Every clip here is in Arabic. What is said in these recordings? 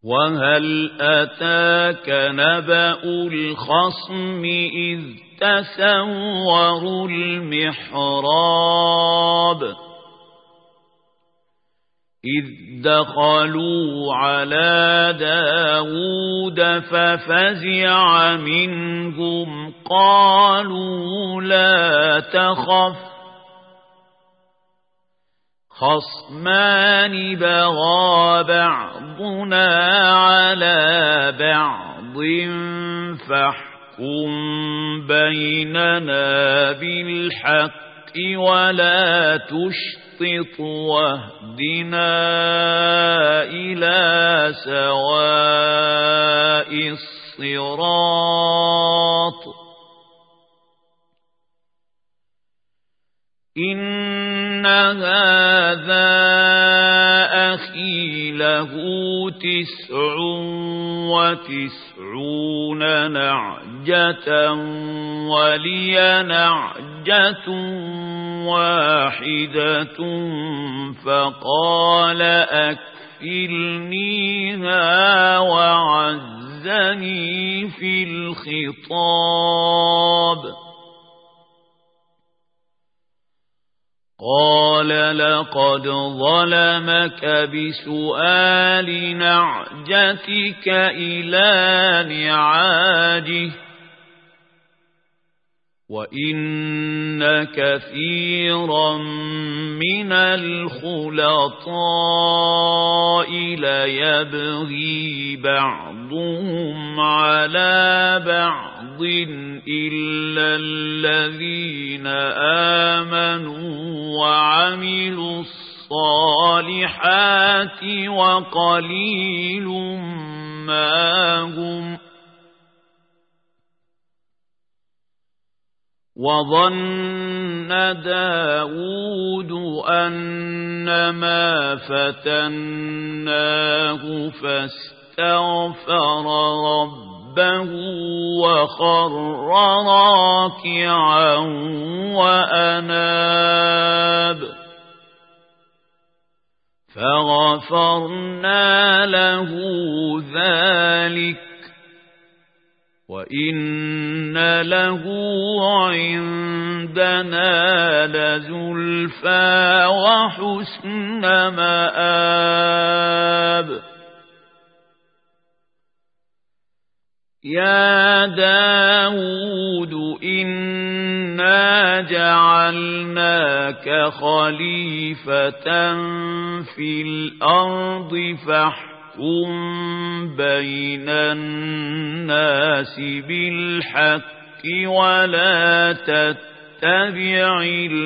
وهل أتاك نبأ الخصم إذ تسوروا المحراب إذ دخلوا على داود ففزع منهم قالوا لا تخف خصمان بغى بعضنا على بعض فاحكم بيننا بالحق ولا تشطط واهدنا إلى سواء الصراط إن هذا أخي له 99 نعجة ولي نعجة واحدة فقال أكفلنيها وعزني في الخطاب قال لقد ظلمك بسؤال نعجتك إلى نعاجه وإن كثيرا من الخلطاء ليبغي بعضهم على بعض إلا الذين آمنوا وعملوا الصالحات وقليل ما هم وظن داود أنما فتناه فاستغفر ربه وخر راكعا وأناب فغفرنا له ذلك وإن له عندنا لزلفى وحسن مآب يا داود إنا جعلناك خليفة في الأرض فاحكم بين الناس بالحق ولا تتبع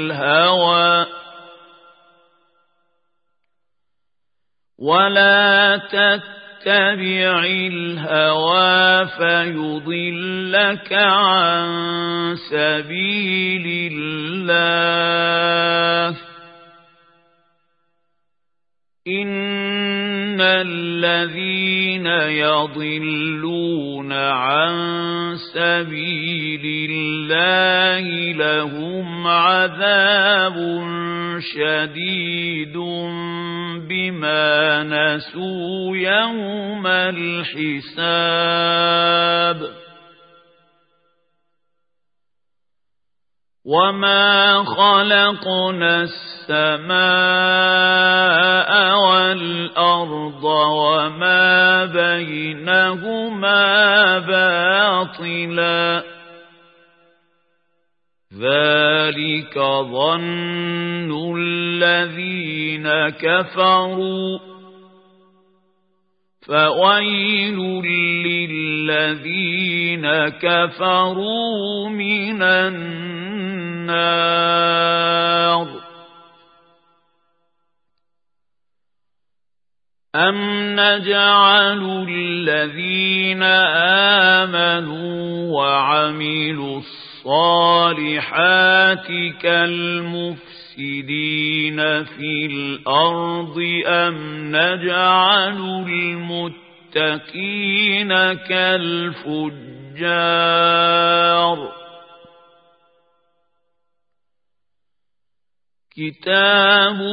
الهوى فيضلك عن سبيل الله إن الذين يضلون عن سبيل الله لهم عذاب شديد بما نسوا يوم الحساب وما خلقنا السماء والأرض وما بينهما باطلا ذلك ظن الذين كفروا فويل للذين كفروا من النار أم نجعل الذين آمنوا وعملوا الصالحات كالمفسدين في الأرض أم نجعل المتقين كالفجار كتاب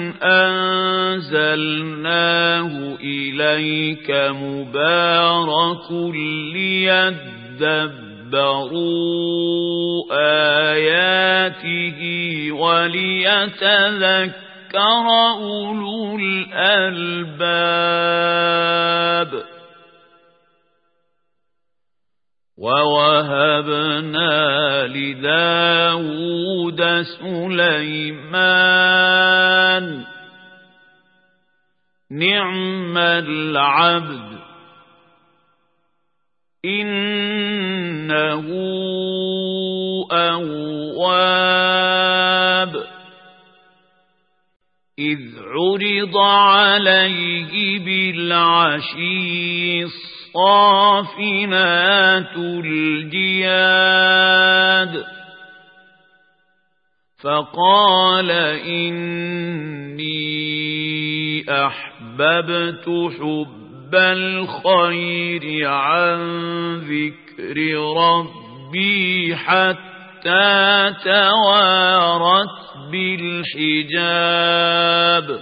أنزلناه إليك مبارك ليدبروا آياته وليتذكر أولو الألباب ووهبنا لداود سليمان نعم العبد إنه أواب إذ عرض عليه بالعشي الصافنات الجياد فقال إني أحببت حب الخير عن ذكر ربي حتى توارت بالحجاب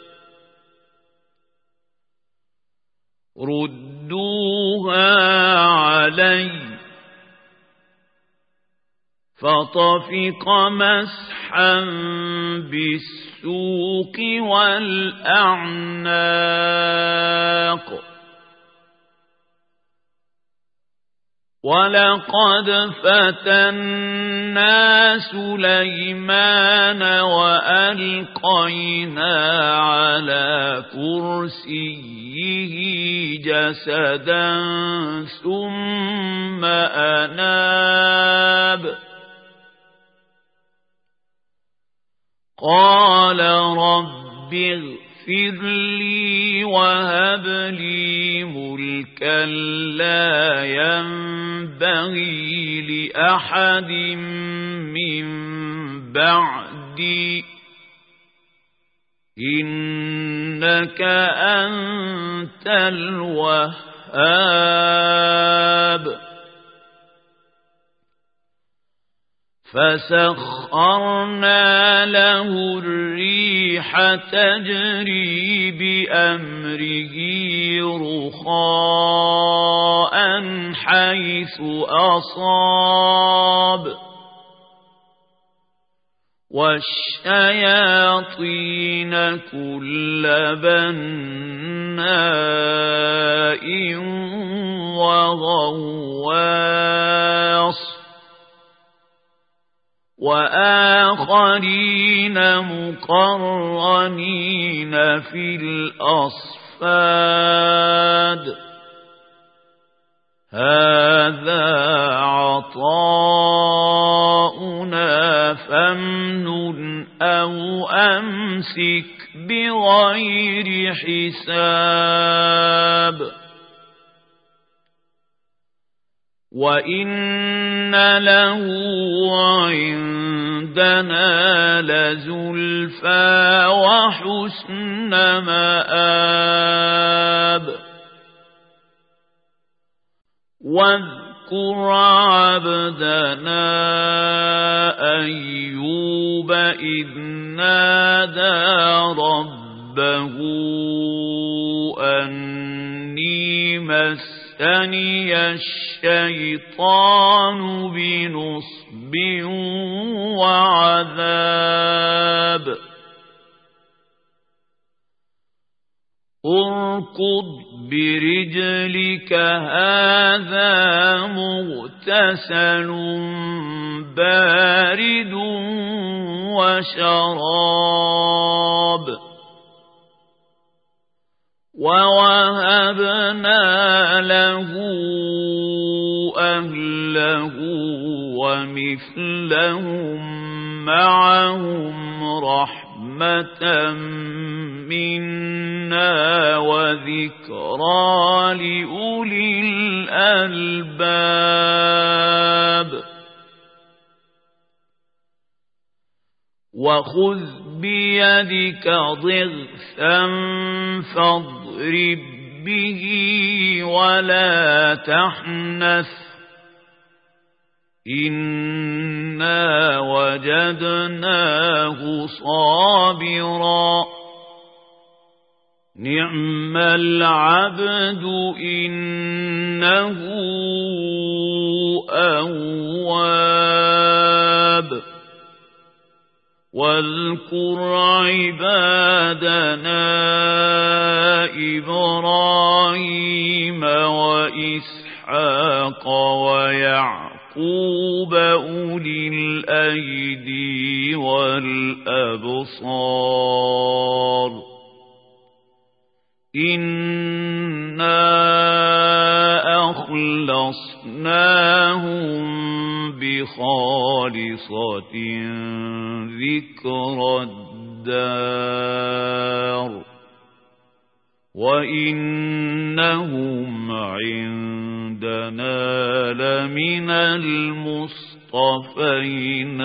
ردوها علي فطفق مسحا بالسوق والأعناق ولقد فتنا سليمان وألقينا على كرسيه جسدا ثم أناب قال رب اغفر لي وهب لي ملكا لا ينبغي لأحد من بعدي إنك أنت الوهاب فسخرنا له الريح تجري بأمره رخاء حيث أصاب والشياطين كل بناء وغواص وآخرين مقرنين في الأصفاد هذا عطاؤنا فامنن أو أمسك بغير حساب وإن له عندنا لزلفى وحسن مآب واذكر عبدنا أيوب إذ نادى ربه أني مسني الشيطان بنصب وعذاب اركض برجلك هذا مغتسل بارد وشراب ووهبنا له أهله ومثلهم معهم رحمة منا وذكرى لأولي الألباب وخذ بيدك ضغثا فاضرب به ولا تحنث إنا وجدناه صابرا نعم العبد إنه أواب واذكر عبادنا إبراهيم وإسحاق ويعقوب أولي الأيدي والأبصار إنا أخلصناهم بخالصة ذكر الدار وإنهم عندنا لمن المصطفين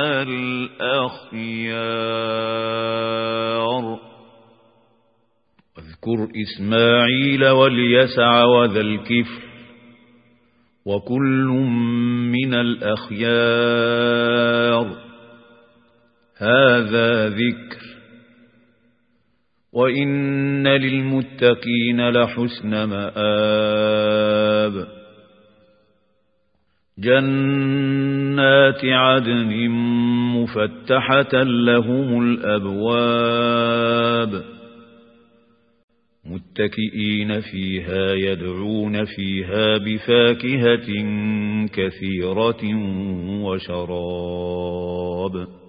الأخيار واذكر إسماعيل واليسع وذا الكفل وكل من الأخيار هذا ذكر وإن للمتقين لحسن مآب جنات عدن مفتحة لهم الأبواب متكئين فيها يدعون فيها بفاكهة كثيرة وشراب